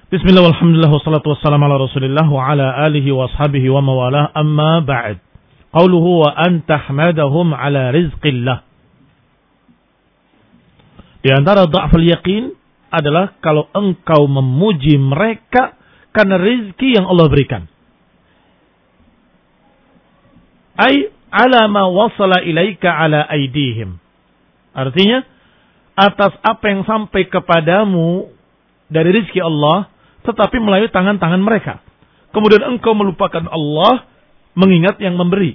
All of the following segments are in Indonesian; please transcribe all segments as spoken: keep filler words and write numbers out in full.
Bismillah walhamdulillah wassalatu wassalamu ala rasulillah wa ala alihi wa ashabihi wa mawalah amma ba'd. Qauluhu wa an tahmadahum ala rizqillah. Di antara dha'ful yaqin adalah kalau engkau memuji mereka karena rizki yang Allah berikan. Ay ala ma wasala ilaika ala aidihim. Artinya atas apa yang sampai kepadamu dari rizki Allah, tetapi melalui tangan-tangan mereka. Kemudian engkau melupakan Allah, mengingat yang memberi.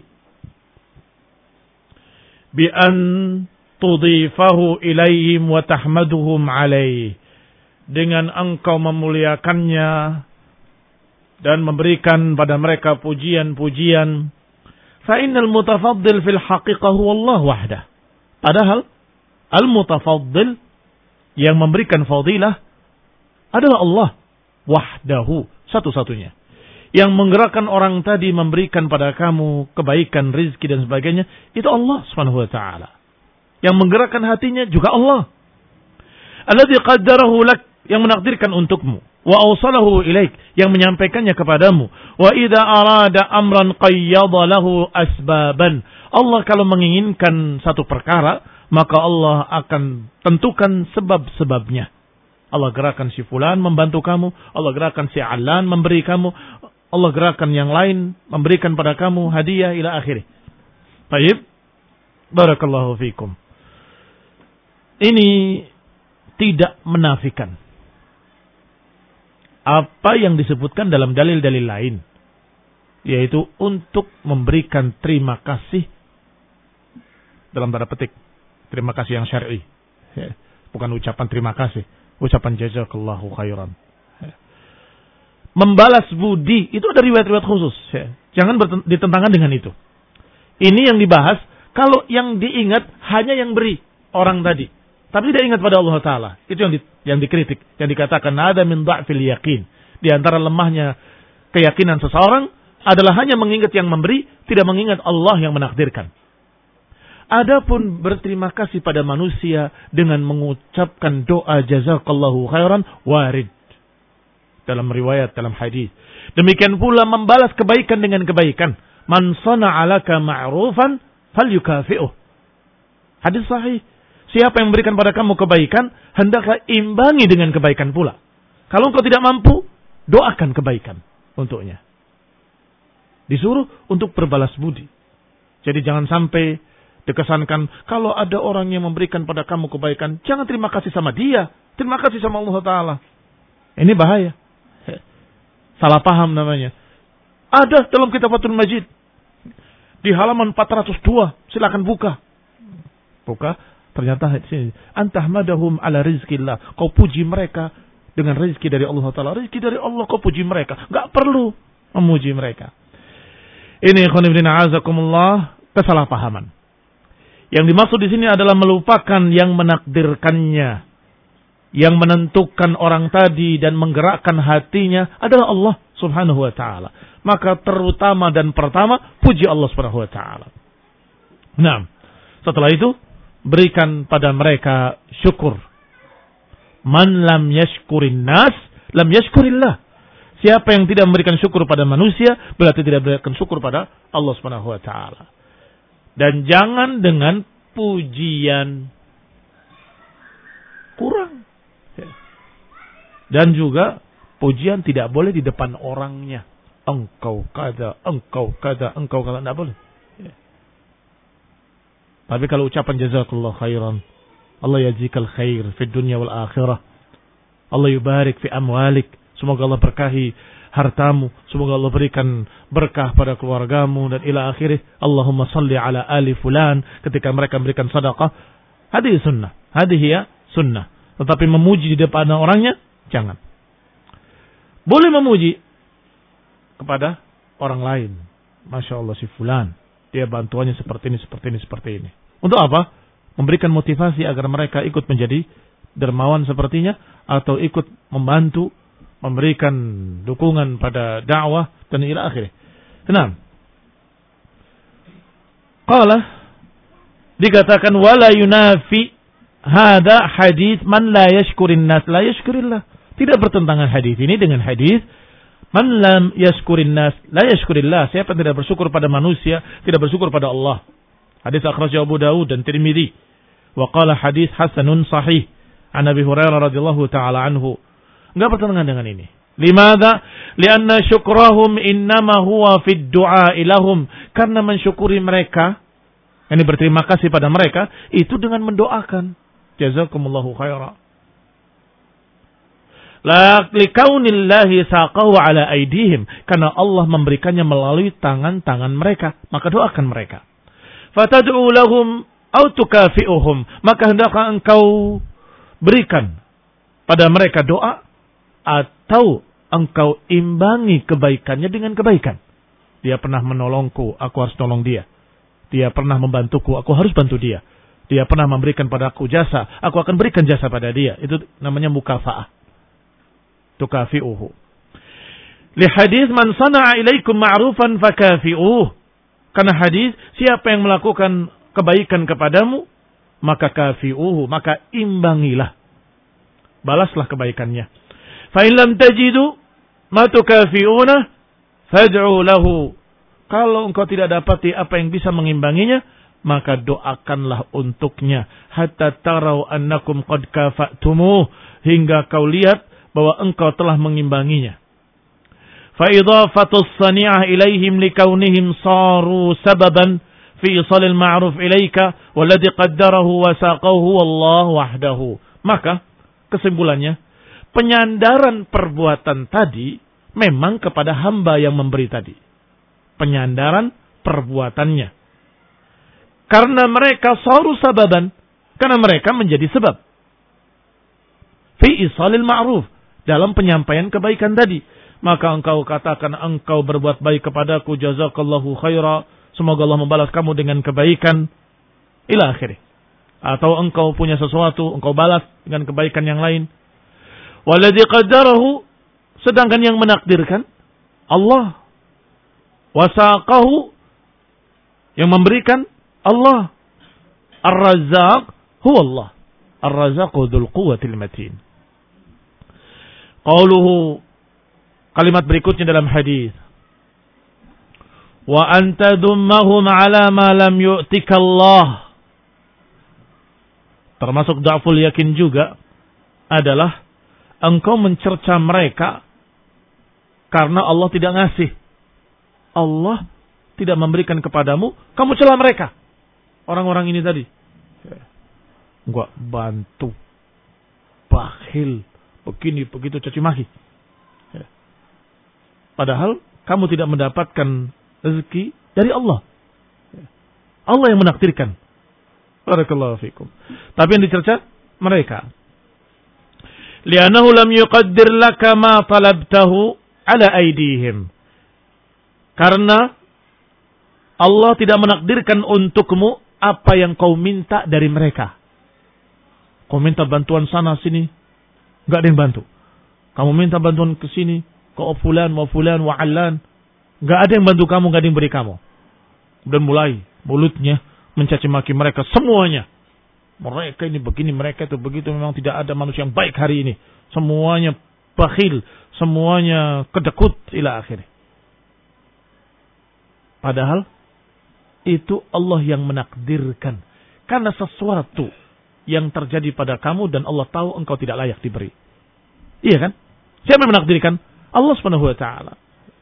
Bi an tudhifahu ilaihim wa tahmaduhum alaih. Dengan engkau memuliakannya dan memberikan pada mereka pujian-pujian. Fa innal mutafaddil fil haqiqah huwa Allah wahdah. Padahal al-mutafaddil yang memberikan fadilah adalah Allah wahdahu, satu-satunya. Yang menggerakkan orang tadi memberikan pada kamu kebaikan, rizki dan sebagainya, itu Allah subhanahu wa ta'ala. Yang menggerakkan hatinya juga Allah. Alladzi qaddarahu lak, yang menakdirkan untukmu. Wa awsalahu ilaik, yang menyampaikannya kepadamu. Wa idza arada amran qayyada lahu asbaban. Allah kalau menginginkan satu perkara, maka Allah akan tentukan sebab-sebabnya. Allah gerakan si fulan membantu kamu. Allah gerakan si alan memberi kamu. Allah gerakan yang lain memberikan pada kamu hadiah ila akhirih. Baik. Barakallahu fikum. Ini tidak menafikan apa yang disebutkan dalam dalil-dalil lain. Yaitu untuk memberikan terima kasih. Dalam tanda petik. Terima kasih yang syar'i. Bukan ucapan terima kasih. Ucapan jazakallahu khairan. Membalas budi, itu ada riwayat-riwayat khusus. Jangan ditentangan dengan itu. Ini yang dibahas, kalau yang diingat hanya yang beri, orang tadi. Tapi tidak ingat pada Allah Ta'ala. Itu yang di, yang dikritik. Yang dikatakan, ada min dha'fil yaqin. Di antara lemahnya keyakinan seseorang, adalah hanya mengingat yang memberi, tidak mengingat Allah yang menakdirkan. Adapun berterima kasih pada manusia dengan mengucapkan doa jazakallahu khairan warid dalam riwayat, dalam hadis. Demikian pula membalas kebaikan dengan kebaikan. Man sana'a laka ma'rufan falyukafi'uh. Hadis sahih. Siapa yang memberikan pada kamu kebaikan, hendaklah imbangi dengan kebaikan pula. Kalau engkau tidak mampu, doakan kebaikan untuknya. Disuruh untuk berbalas budi. Jadi jangan sampai dikesankan, kalau ada orang yang memberikan pada kamu kebaikan, jangan terima kasih sama dia. Terima kasih sama Allah Ta'ala. Ini bahaya. Salah paham namanya. Ada dalam kitab Fathul Majid. Di halaman empat ratus dua. Silakan buka. Buka. Ternyata antahmadahum ala rizkillah. Kau puji mereka dengan rizki dari Allah Ta'ala. Rizki dari Allah kau puji mereka. Gak perlu memuji mereka. Ini khonibdina azakumullah. Kesalahpahaman. Yang dimaksud di sini adalah melupakan yang menakdirkannya. Yang menentukan orang tadi dan menggerakkan hatinya adalah Allah subhanahu wa ta'ala. Maka terutama dan pertama, puji Allah subhanahu wa ta'ala. Nah, setelah itu, berikan pada mereka syukur. Man lam yashkurin nas, lam yashkurillah. Siapa yang tidak memberikan syukur pada manusia, berarti tidak memberikan syukur pada Allah subhanahu wa ta'ala. Dan jangan dengan pujian kurang. Dan juga pujian tidak boleh di depan orangnya. Engkau kada, engkau kada, engkau kada. Tidak boleh. Tapi kalau ucapan jazakallah khairan. Allah yajzikal khair fi dunya wal akhirah. Allah yubarik fi amwalik. Semoga Allah berkahi hartamu. Semoga Allah berikan berkah pada keluargamu. Dan ila akhirih. Allahumma salli ala ali fulan. Ketika mereka memberikan sadaqah. Hadih sunnah. Hadih ya sunnah. Tetapi memuji di depan orangnya. Jangan. Boleh memuji. Kepada orang lain. Masya Allah si fulan. Dia bantuannya seperti ini, seperti ini, seperti ini. Untuk apa? Memberikan motivasi agar mereka ikut menjadi dermawan sepertinya. Atau ikut membantu. Memberikan dukungan pada dakwah. Dan ila akhirnya. Kenapa? Qala. Dikatakan. Wala yunafi. Hada hadith man la yashkurin nas. La yashkurillah. Tidak bertentangan hadis ini dengan hadis man lam yashkurin nas la yashkurillah. Siapa yang tidak bersyukur pada manusia, tidak bersyukur pada Allah. Hadis akhrajahu Abu Dawud dan Tirmidzi. Wa qala hadis hasanun sahih an Abi Hurairah radhiyallahu taala anhu. Enggak bertentangan dengan ini. Limadha? Lianna syukrahum innama huwa fid du'a ilahum. Karena mensyukuri mereka, ini berterima kasih pada mereka, itu dengan mendoakan. Jazakumullahu khaira. La likaunillahi saqahu ala aidihim. Karena Allah memberikannya melalui tangan-tangan mereka. Maka doakan mereka. Fatad'u lahum au tukafi'uhum. Maka hendaklah engkau berikan pada mereka doa. Atau engkau imbangi kebaikannya dengan kebaikan. Dia pernah menolongku, aku harus tolong dia. Dia pernah membantuku, aku harus bantu dia. Dia pernah memberikan padaku jasa, aku akan berikan jasa pada dia. Itu namanya mukafa'ah. Tukafi'uhu. Li hadis man sana'a ilaikum ma'rufan fakafi'uh. Karena hadis, siapa yang melakukan kebaikan kepadamu, maka kafi'uhu, maka imbangilah. Balaslah kebaikannya. Fa in lam tajidu ma tukafi'una fad'u lahu. Kalau engkau tidak dapati apa yang bisa mengimbanginya, maka doakanlah untuknya hatta tarau annakum qad kafa'tumuh, hingga kau lihat bahwa engkau telah mengimbanginya. Fa idafatus sani'ah ilaihim likaunihim saru sababan fi isalil ma'ruf ilaika walladhi qaddarahu wa saqahu Allah wahdahu. Maka kesimpulannya, penyandaran perbuatan tadi memang kepada hamba yang memberi tadi. Penyandaran perbuatannya. Karena mereka saru sababan. Karena mereka menjadi sebab. Fi isalil ma'ruf. Dalam penyampaian kebaikan tadi. Maka engkau katakan, engkau berbuat baik kepadaku, jazakallahu khaira. Semoga Allah membalas kamu dengan kebaikan. Ila akhirih. Atau engkau punya sesuatu, engkau balas dengan kebaikan yang lain. Waladhi qaddarahu, sedangkan yang menakdirkan Allah. Wasaqahu, yang memberikan Allah. Ar-Razzaq huwa Allah. Ar-Razzaqu dzul quwwatil matin. Qauluhu, kalimat berikutnya dalam hadis. Wa anta dummahum ala ma lam yu'tika Allah. Termasuk da'ful yakin juga adalah engkau mencerca mereka karena Allah tidak ngasih. Allah tidak memberikan kepadamu, kamu cela mereka. Orang-orang ini tadi. Enggak bantu. Bakhil. Begini, begitu, caci maki. Padahal kamu tidak mendapatkan rezeki dari Allah. Allah yang menakdirkan. Barakallahu fikum. Tapi yang dicerca mereka. Li'annahu lam yuqaddir laka ma talabtahu ala aidihim. Karena Allah tidak menakdirkan untukmu apa yang kau minta dari mereka. Kau minta bantuan sana sini, enggak ada yang bantu. Kamu minta bantuan ke sini, ke fulan wa fulan wa allan, enggak ada yang bantu kamu, enggak ada yang beri kamu. Dan mulai mulutnya mencaci maki mereka semuanya. Mereka ini begini, mereka itu begitu. Memang tidak ada manusia yang baik hari ini. Semuanya bakhil, semuanya kedekut ila akhirnya. Padahal itu Allah yang menakdirkan. Karena sesuatu yang terjadi pada kamu dan Allah tahu engkau tidak layak diberi. Iya kan? Siapa yang menakdirkan? Allah Subhanahu wa taala.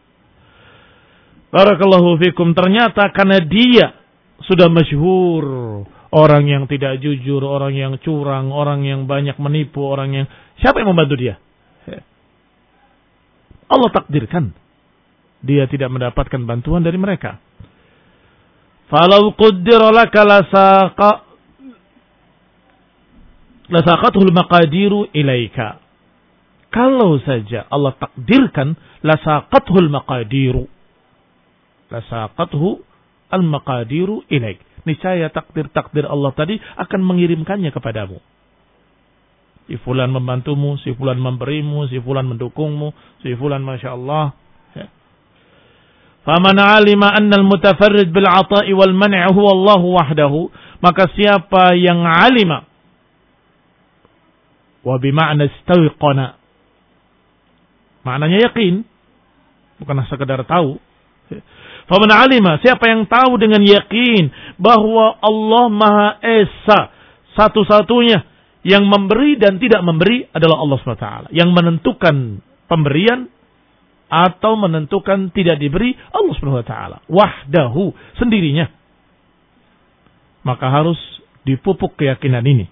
Barakallahu fikum. Ternyata karena dia sudah masyhur, orang yang tidak jujur, orang yang curang, orang yang banyak menipu, orang yang siapa yang membantu dia? Allah takdirkan dia tidak mendapatkan bantuan dari mereka. Falau qaddara laka lasaqa lasaqatul maqadiru ilaika. Kalau saja Allah takdirkan lasaqatul maqadiru. Lasaqatuhu al-maqadiru ilaik. Niscaya takdir-takdir Allah tadi akan mengirimkannya kepadamu. Si fulan membantumu, si fulan memberimu, si fulan mendukungmu, si fulan Masya Allah. Faman alima annal mutafarrid bil ata'i wal man'i huwa Allah wahdahu, maka siapa yang alima wa bima'na istayqana, Maknanya yakin. Bukan sekedar tahu. Faman alima, siapa yang tahu dengan yakin bahwa Allah Maha Esa, satu-satunya yang memberi dan tidak memberi adalah Allah subhanahu wa taala. Yang menentukan pemberian atau menentukan tidak diberi Allah subhanahu wa taala. Wahdahu, sendirinya. Maka harus dipupuk keyakinan ini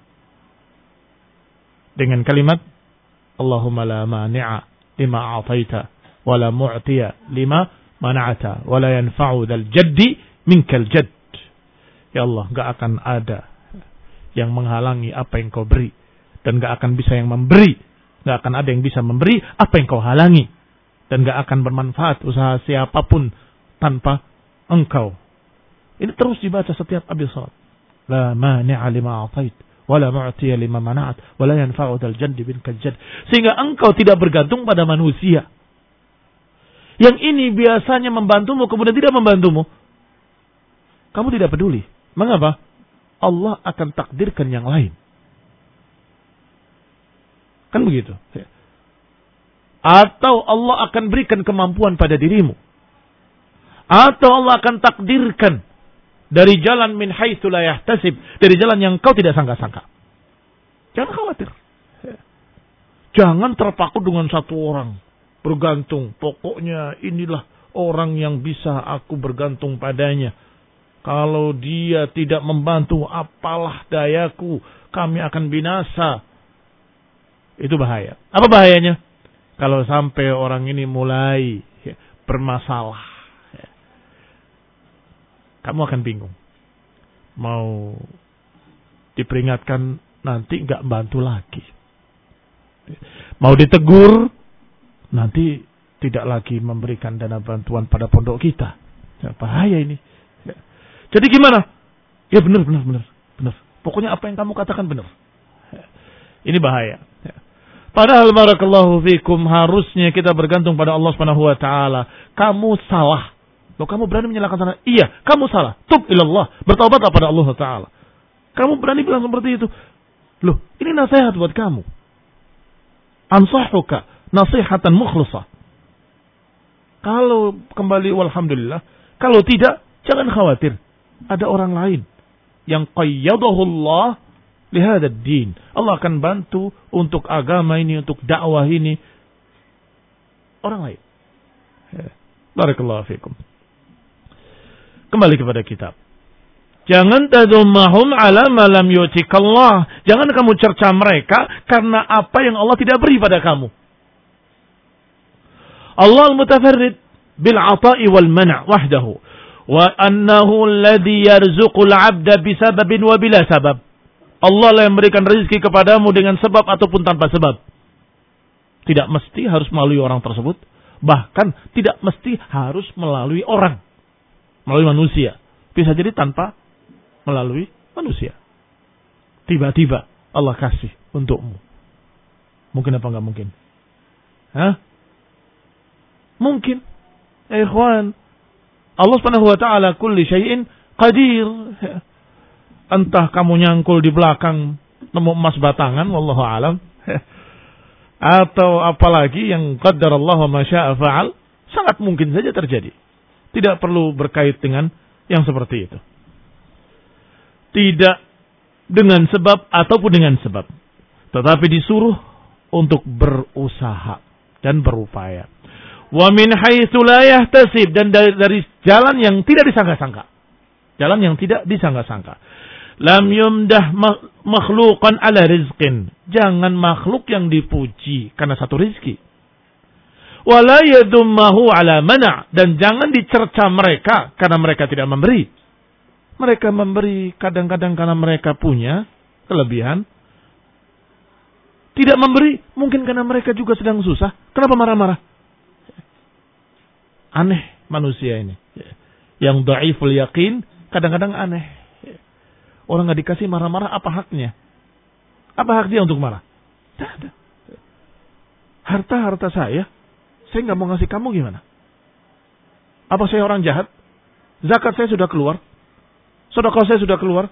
dengan kalimat Allahumma la mani'a lima a'taita wa la mu'tiya lima mana'ata wa la yanfa'u dzal jaddi minkal jadd. Ya Allah, enggak akan ada yang menghalangi apa yang kau beri dan enggak akan bisa yang memberi, enggak akan ada yang bisa memberi apa yang kau halangi, dan enggak akan bermanfaat usaha siapapun tanpa engkau. Ini terus dibaca setiap habis salat. La mani'a lima a'tait wa la mu'tiya lima mana'at wa la yanfa'u dzal jaddi minkal jadd. Sehingga engkau tidak bergantung pada manusia. Yang ini biasanya membantumu kemudian tidak membantumu. Kamu tidak peduli. Mengapa? Allah akan takdirkan yang lain. Kan begitu. Atau Allah akan berikan kemampuan pada dirimu. Atau Allah akan takdirkan dari jalan min haitsu la yahtasib, dari jalan yang kau tidak sangka-sangka. Jangan khawatir. Jangan terpaku dengan satu orang. Bergantung. Pokoknya inilah orang yang bisa aku bergantung padanya. Kalau dia tidak membantu, apalah dayaku. Kami akan binasa. Itu bahaya. Apa bahayanya? Kalau sampai orang ini mulai ya, bermasalah. Ya. Kamu akan bingung. Mau diperingatkan nanti nggak bantu lagi. Mau ditegur nanti tidak lagi memberikan dana bantuan pada pondok kita. Ya, bahaya ini. Ya. Jadi gimana? Ya benar, benar, benar, benar. Pokoknya apa yang kamu katakan benar. Ya. Ini bahaya. Ya. Padahal barakallahu fikum harusnya kita bergantung pada Allah Subhanahu wa taala. Kamu salah. Loh, kamu berani menyalahkan sana? Iya, kamu salah. Tub ilallah. Bertaubatlah pada Allah taala. Kamu berani bilang seperti itu? Loh, ini nasihat buat kamu. Ansahuka nasihatan mukhlisah. Kalau kembali walhamdulillah, kalau tidak jangan khawatir. Ada orang lain yang qayyadahu Allah li hadzal din. Allah akan bantu untuk agama ini, untuk dakwah ini. Orang lain. Barakallahu fikum. Kembali kepada kitab. Jangan tadummahum ala ma lam yu'tikallah. Jangan kamu cerca mereka karena apa yang Allah tidak beri pada kamu. Allah al-mutafarrid bil 'ata'i wal man' wahdahu wa annahu alladhi yarzuqul 'abda bisababin wa bila sabab. Allah lah yang memberikan rezeki kepadamu dengan sebab ataupun tanpa sebab. Tidak mesti harus melalui orang tersebut, bahkan tidak mesti harus melalui orang, melalui manusia. Bisa jadi tanpa melalui manusia. Tiba-tiba Allah kasih untukmu. Mungkin apa enggak mungkin? Hah? Mungkin. Ya ikhwan, Allah Subhanahu wa taala kulli syai'in qadir. Entah kamu nyangkul di belakang nemu emas batangan, wallahu alam. Atau apalagi yang qaddarallahu ma syaa fa'al, sangat mungkin saja terjadi. Tidak perlu berkait dengan yang seperti itu. Tidak dengan sebab ataupun dengan sebab. Tetapi disuruh untuk berusaha dan berupaya. Wa min haitsu la yahtasib, dan dari, dari jalan yang tidak disangka-sangka. Jalan yang tidak disangka-sangka. Lam yumdah makhluqan ala rizqin. Jangan makhluk yang dipuji karena satu rizki. Wa la yadummahu ala mana', dan jangan dicerca mereka karena mereka tidak memberi. Mereka memberi kadang-kadang karena mereka punya kelebihan. Tidak memberi mungkin karena mereka juga sedang susah. Kenapa marah-marah? Aneh manusia ini. Yang dhaiful yaqin kadang-kadang aneh. Orang nggak dikasih marah-marah, apa haknya? Apa hak dia untuk marah? Tidak ada. Harta-harta saya, saya nggak mau ngasih kamu gimana? Apa saya orang jahat? Zakat saya sudah keluar. Sedekah saya sudah keluar.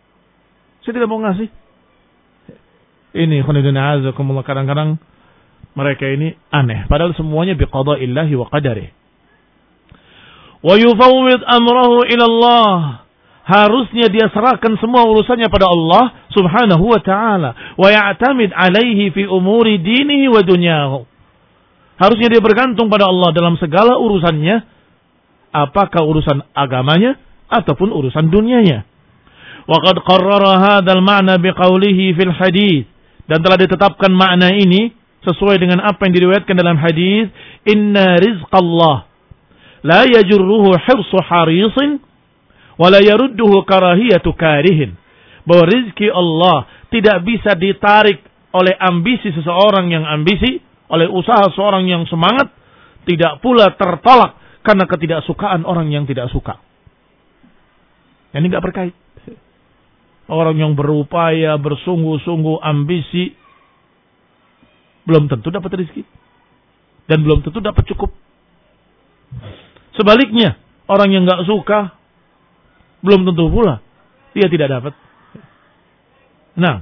Saya tidak mau ngasih. Ini khonidun azakumullah, kadang-kadang Mereka ini aneh. Padahal semuanya biqada'illahi wa qadarih. Wa yufawwid amrahu ila Allah. Harusnya dia serahkan semua urusannya pada Allah subhanahu wa ta'ala. Wa ya'tamid alaihi fi umuri dinihi wa dunyahu. Harusnya dia bergantung pada Allah dalam segala urusannya. Apakah urusan agamanya ataupun urusan dunianya. Wa qad qarrara hadzal ma'na biqaulihi fil hadits. Dan telah ditetapkan makna ini sesuai dengan apa yang diriwayatkan dalam hadis. Inna rizqallah la yajurruhu hirsu harisin wala yarudduhu karahiyatu karihin. Bahwa rizki Allah tidak bisa ditarik oleh ambisi seseorang yang ambisi, oleh usaha seorang yang semangat, tidak pula tertolak karena ketidaksukaan orang yang tidak suka. Ini enggak berkait. Orang yang berupaya, bersungguh-sungguh, ambisi, belum tentu dapat rizki. Dan belum tentu dapat cukup. Sebaliknya, orang yang enggak suka, belum tentu pula dia tidak dapat. Nah,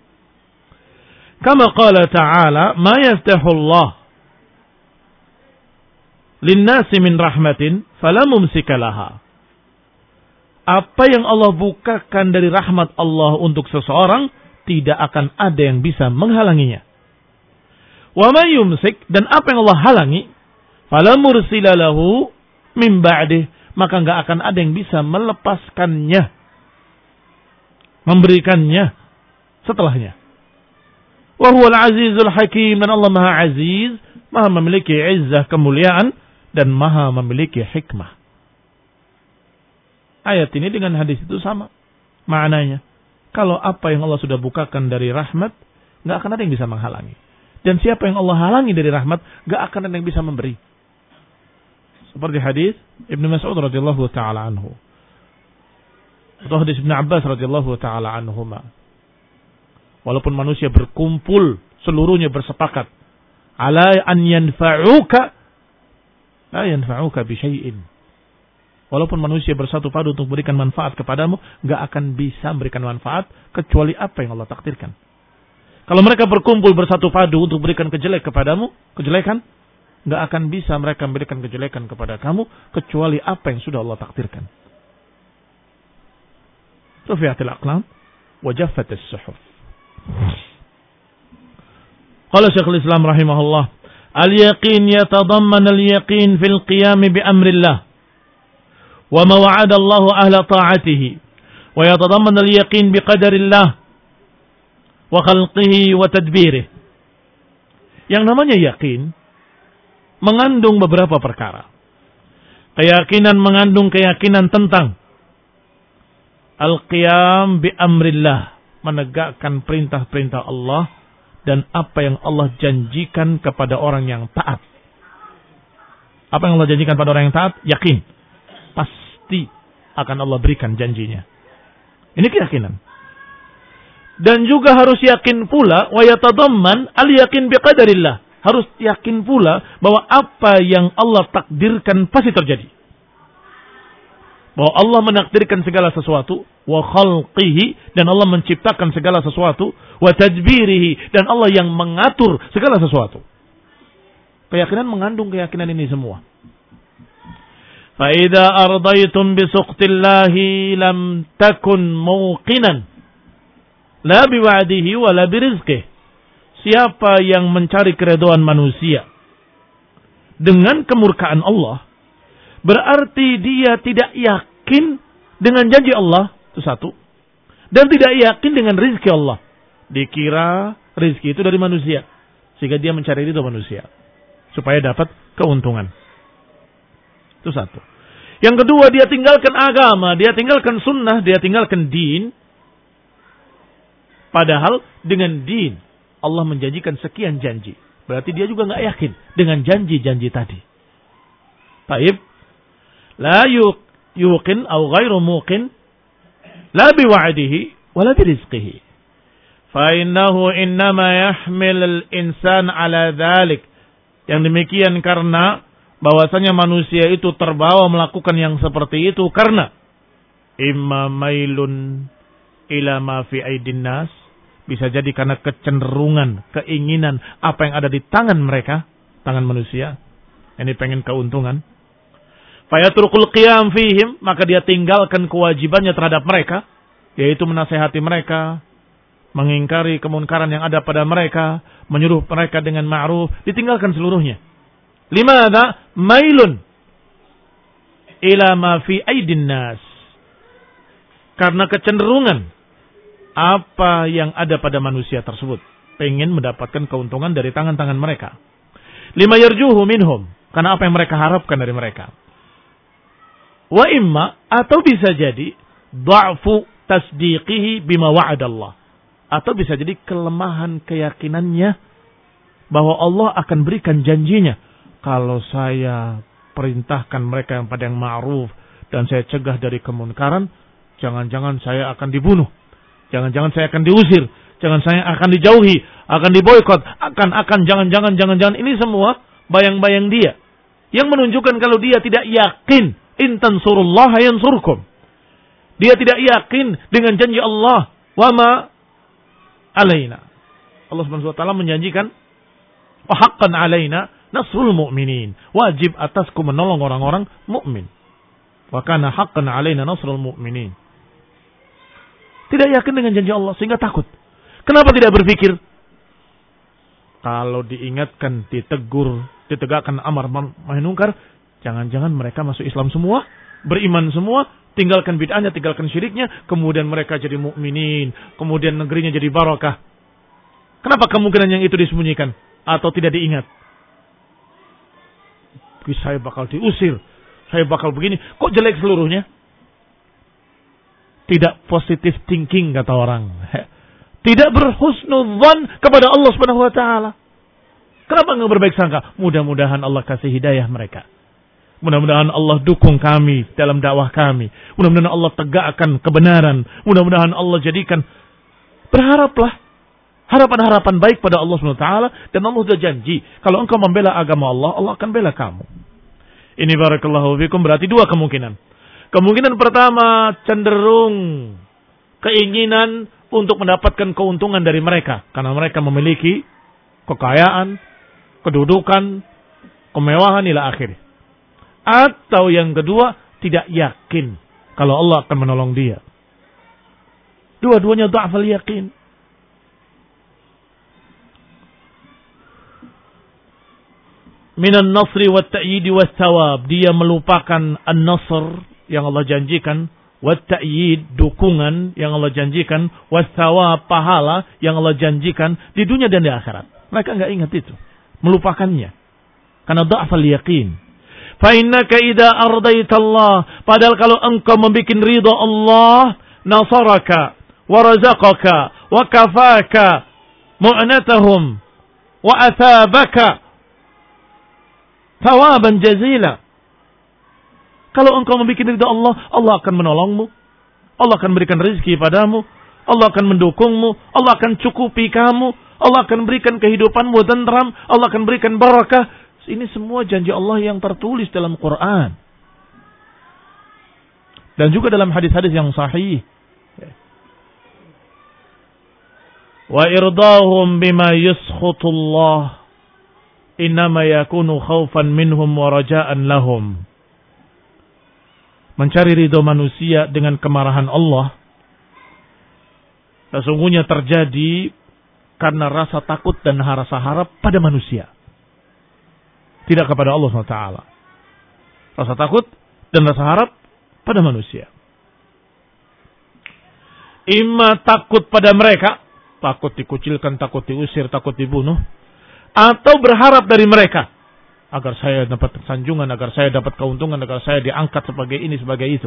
kama qala ta'ala, ma yaftahu Allah linnasi min rahmatin fala mumsika laha. Apa yang Allah bukakan dari rahmat Allah untuk seseorang, tidak akan ada yang bisa menghalanginya. Wa ma yumsik, dan apa yang Allah halangi, fala mursila lahu min ba'dih, maka enggak akan ada yang bisa melepaskannya, memberikannya setelahnya. Wa huwal azizul hakim, dan Allah Maha Aziz, Maha memiliki izzah, kemuliaan, dan Maha memiliki hikmah. Ayat ini dengan hadis itu sama maknanya. Kalau apa yang Allah sudah bukakan dari rahmat, enggak akan ada yang bisa menghalangi. Dan siapa yang Allah halangi dari rahmat, enggak akan ada yang bisa memberi. Seperti hadis Ibnu Mas'ud radhiyallahu taala anhu. Atau hadis Ibnu Abbas radhiyallahu taala anhuma. Walaupun manusia berkumpul, seluruhnya bersepakat ala an yanfa'uka la yanfa'uka bi syai'in. Walaupun manusia bersatu padu untuk memberikan manfaat kepadamu, enggak akan bisa memberikan manfaat kecuali apa yang Allah takdirkan. Kalau mereka berkumpul bersatu padu untuk memberikan kejelek kepadamu, kejelekan, enggak akan bisa mereka memberikan kejelekan kepada kamu kecuali apa yang sudah Allah takdirkan. Rufi'atil aqlam wa jaffatis suhuf. Qala Syekhul Islam rahimahullah, al-yaqin yatadamman al-yaqin fil qiyam bi amrillah wa ma wa'ada Allah ahla ta'atihi wa yatadamman al-yaqin bi qadarillah wa khalqihi wa tadbirih. Yang namanya yakin mengandung beberapa perkara. Keyakinan mengandung keyakinan tentang al-qiyam bi amrillah, menegakkan perintah-perintah Allah dan apa yang Allah janjikan kepada orang yang taat. Apa yang Allah janjikan pada orang yang taat? Yakin. Pasti akan Allah berikan janjinya. Ini keyakinan. Dan juga harus yakin pula wa yatadamman al-yakin biqadarillah. Harus yakin pula bahwa apa yang Allah takdirkan pasti terjadi. Bahwa Allah menakdirkan segala sesuatu, wa khalqihi, dan Allah menciptakan segala sesuatu, wa tadbirihi, dan Allah yang mengatur segala sesuatu. Keyakinan mengandung keyakinan ini semua. Fa idza ardaitum bi suqtillahi lam takun muqinan la bi wa'dihi wa la bi rizqihi. Siapa yang mencari keridhaan manusia dengan kemurkaan Allah, berarti dia tidak yakin dengan janji Allah, itu satu. Dan tidak yakin dengan rizki Allah. Dikira rizki itu dari manusia, sehingga dia mencari ridho manusia supaya dapat keuntungan. Itu satu. Yang kedua, dia tinggalkan agama, dia tinggalkan sunnah, dia tinggalkan din. Padahal dengan din Allah menjanjikan sekian janji. Berarti dia juga nggak yakin dengan janji-janji tadi. Taib, la yuqin atau ghairu muqin, la biwa'dihi, wala birizqihi. Fa innahu innama yahmil al-insan ala dhalik. Yang demikian karena bahwasanya manusia itu terbawa melakukan yang seperti itu karena imma mailun ila ma fi aidin nas, Bisa jadi karena kecenderungan, keinginan apa yang ada di tangan mereka, tangan manusia. Ini pengen keuntungan. Fayatrukul qiyam fihim, maka dia tinggalkan kewajibannya terhadap mereka, yaitu menasehati mereka, mengingkari kemunkaran yang ada pada mereka, menyuruh mereka dengan ma'ruf, ditinggalkan seluruhnya. Limadha? Mailun ila ma fi aidin nas. Karena kecenderungan apa yang ada pada manusia tersebut, pengen mendapatkan keuntungan dari tangan-tangan mereka. Lima yarjuhu minhum, karena apa yang mereka harapkan dari mereka. Wa imma, atau bisa jadi dha'fu tasdiqihi bima wa'adallah, atau bisa jadi kelemahan keyakinannya bahwa Allah akan berikan janjinya. Kalau saya perintahkan mereka yang pada yang ma'ruf dan saya cegah dari kemunkaran, jangan-jangan saya akan dibunuh. Jangan-jangan saya akan diusir. Jangan saya akan dijauhi. Akan diboykot. Akan-akan, jangan-jangan, jangan-jangan. Ini semua bayang-bayang dia. Yang menunjukkan kalau dia tidak yakin. In tansurullaha yansurkum. Dia tidak yakin dengan janji Allah. Wa ma alaina. Allah subhanahu wa taala menjanjikan. Wa haqqan alaina nasrul mu'minin. Wajib atasku menolong orang-orang mukmin. Wa kana haqqan alaina nasrul mu'minin. Tidak yakin dengan janji Allah sehingga takut. Kenapa tidak berpikir? Kalau diingatkan, ditegur, ditegakkan amar ma'ruf munkar, jangan-jangan mereka masuk Islam semua, beriman semua, tinggalkan bid'ahnya, tinggalkan syiriknya, kemudian mereka jadi mukminin, kemudian negerinya jadi barakah. Kenapa kemungkinan yang itu disembunyikan atau tidak diingat? Saya bakal diusir, saya bakal begini, kok jelek seluruhnya? Tidak positive thinking kata orang. Tidak berhusnudzan kepada Allah Subhanahu wa taala. Kenapa enggak berbaik sangka? Mudah-mudahan Allah kasih hidayah mereka. Mudah-mudahan Allah dukung kami dalam dakwah kami. Mudah-mudahan Allah tegakkan kebenaran. Mudah-mudahan Allah jadikan. Berharaplah harapan-harapan baik pada Allah Subhanahu wa taala, dan Allah sudah janji kalau engkau membela agama Allah, Allah akan bela kamu. Ini barakallahu fikum, berarti dua kemungkinan. Kemungkinan pertama cenderung keinginan untuk mendapatkan keuntungan dari mereka. Karena mereka memiliki kekayaan, kedudukan, kemewahan ila akhir. Atau yang kedua, tidak yakin kalau Allah akan menolong dia. Dua-duanya dha'fal yakin. Minan nasri wa ta'yidi wa thawab. Dia melupakan an-nasr yang Allah janjikan, wa ta'yid, dukungan yang Allah janjikan, wa thawab, pahala yang Allah janjikan di dunia dan di akhirat. Mereka enggak ingat itu, melupakannya karena dha'fal yaqin. Fa innaka idza ardaita Allah, padahal kalau engkau membikin ridha Allah, nasaraka wa razaqaka wa kafaka mu'natahum wa athabaka thawaban jazila. Kalau engkau membuat ridha Allah, Allah akan menolongmu. Allah akan berikan rezeki padamu. Allah akan mendukungmu. Allah akan cukupi kamu. Allah akan berikan kehidupanmu tentram. Allah akan berikan barakah. Ini semua janji Allah yang tertulis dalam Quran. Dan juga dalam hadis-hadis yang sahih. Wa irdahum bima yuskhutullah. Innama yakunu khawfan minhum wa raja'an lahum. Mencari ridho manusia dengan kemarahan Allah sesungguhnya terjadi karena rasa takut dan rasa harap pada manusia, tidak kepada Allah subhanahu wa taala. Rasa takut dan rasa harap pada manusia. Imma takut pada mereka, takut dikucilkan, takut diusir, takut dibunuh, atau berharap dari mereka agar saya dapat sanjungan, agar saya dapat keuntungan, agar saya diangkat sebagai ini, sebagai itu.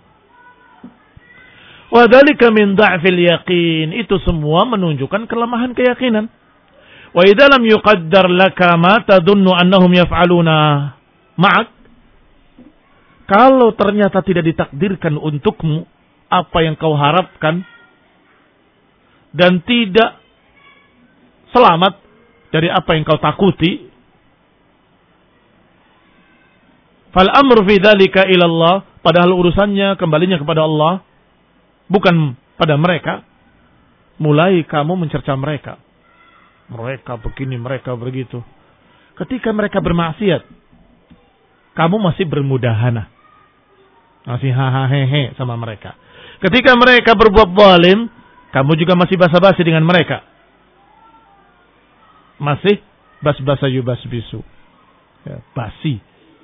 Wa dzalika min dha'fil yaqin. Itu semua menunjukkan kelemahan keyakinan. Wa idza lam yuqaddar laka ma tadunnu annahum yaf'aluna ma'ak. Kalau ternyata tidak ditakdirkan untukmu apa yang kau harapkan dan tidak selamat dari apa yang kau takuti, fal amru fi dzalika ila Allah, padahal urusannya kembalinya kepada Allah, bukan pada mereka. mulai kamu mencerca mereka. Mereka begini, mereka begitu. Ketika mereka bermaksiat, kamu masih bermudahana. Masih hahaha sama mereka. Ketika mereka berbuat zalim, kamu juga masih basa-basi dengan mereka. Masih bas-basa yubas bisu. Ya, basi.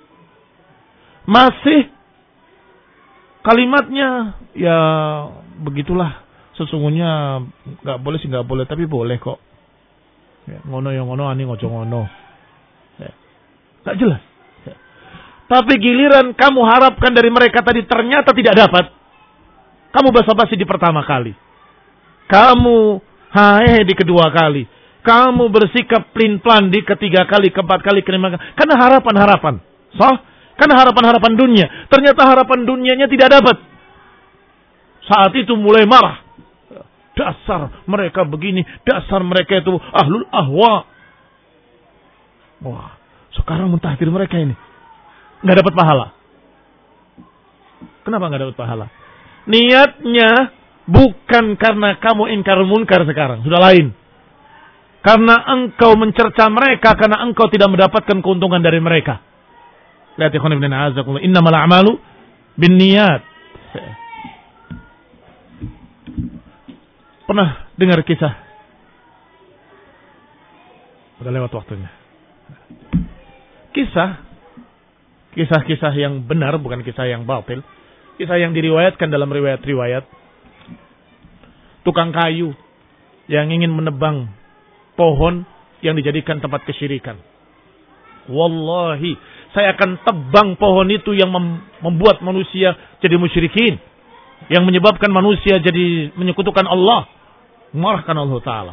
Masih kalimatnya, ya begitulah. Sesungguhnya nggak boleh sih nggak boleh, tapi boleh kok. Ya, ngono yang ngono, ani ngojo ngono. Ya, nggak jelas. Ya. Tapi giliran kamu harapkan dari mereka tadi ternyata tidak dapat. Kamu basa-basi di pertama kali. Kamu hae di kedua kali. Kamu bersikap plin-plan di ketiga kali, keempat kali, kelima kali. Karena harapan-harapan. So, karena harapan-harapan dunia. Ternyata harapan dunianya tidak dapat. Saat itu mulai marah. Dasar mereka begini. Dasar mereka itu ahlul ahwa. Wah, sekarang mentahdir mereka ini. Nggak dapat pahala. Kenapa nggak dapat pahala? Niatnya bukan karena kamu ingkar munkar sekarang. Sudah lain. Karena engkau mencerca mereka. Karena engkau tidak mendapatkan keuntungan dari mereka. Lihat ya khonibna a'azakumullah. Innamal a'malu bin niyat. Pernah dengar kisah? Udah lewat waktunya. Kisah. Kisah-kisah yang benar. Bukan kisah yang batil. Kisah yang diriwayatkan dalam riwayat-riwayat. Tukang kayu yang ingin menebang pohon yang dijadikan tempat kesyirikan. Wallahi, saya akan tebang pohon itu yang membuat manusia jadi musyrikin. Yang menyebabkan manusia jadi menyekutukan Allah. Marahkan Allah Ta'ala.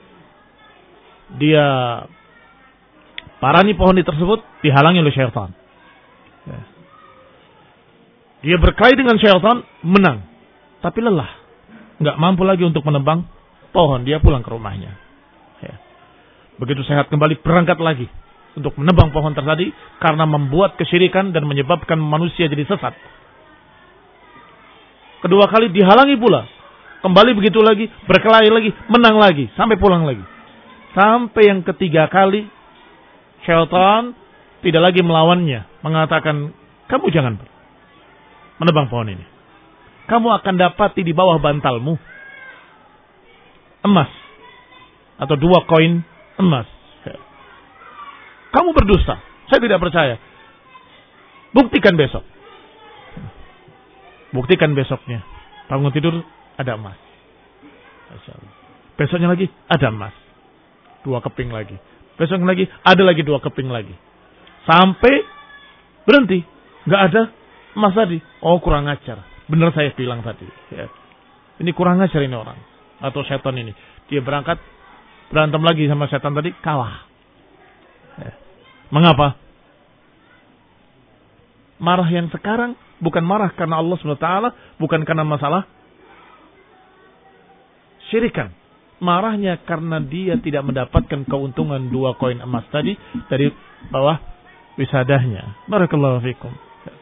Dia parani pohon itu tersebut dihalangi oleh syaitan. Dia berkelahi dengan syaitan, menang. Tapi lelah. Nggak mampu lagi untuk menebang pohon. Dia pulang ke rumahnya. Ya. Begitu sehat kembali, berangkat lagi untuk menebang pohon tersebut karena membuat kesyirikan dan menyebabkan manusia jadi sesat. Kedua kali dihalangi pula. Kembali begitu lagi, berkelahi lagi, menang lagi, sampai pulang lagi. Sampai yang ketiga kali, syaitan tidak lagi melawannya. Mengatakan, kamu jangan menebang pohon ini. Kamu akan dapati di bawah bantalmu emas atau dua koin emas. Kamu berdusta. Saya tidak percaya. Buktikan besok. Buktikan besoknya. Bangun tidur ada emas. Besoknya lagi ada emas. Dua keping lagi. Besok lagi ada lagi dua keping lagi. Sampai berhenti. Nggak ada emas tadi. Oh, kurang ajar. Benar saya bilang tadi. Ya. Ini kurang ajar ini orang. Atau setan ini. Dia berangkat. Berantem lagi sama setan tadi. Kalah. Ya. Mengapa? Marah yang sekarang. Bukan marah karena Allah subhanahu wa taala. Bukan karena masalah syirikan. Marahnya karena dia tidak mendapatkan keuntungan dua koin emas tadi. Dari bawah wisadahnya. Barakallahu fikum.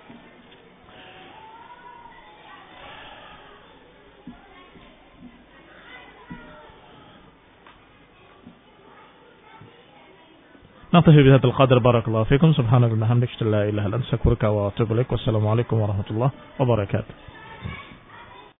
نقتفي بهذا القدر بارك الله فيكم سبحانك اللهم وبحمدك لا إله إلا أنت أستغفرك وأتوب إليك والسلام عليكم ورحمة الله وبركاته.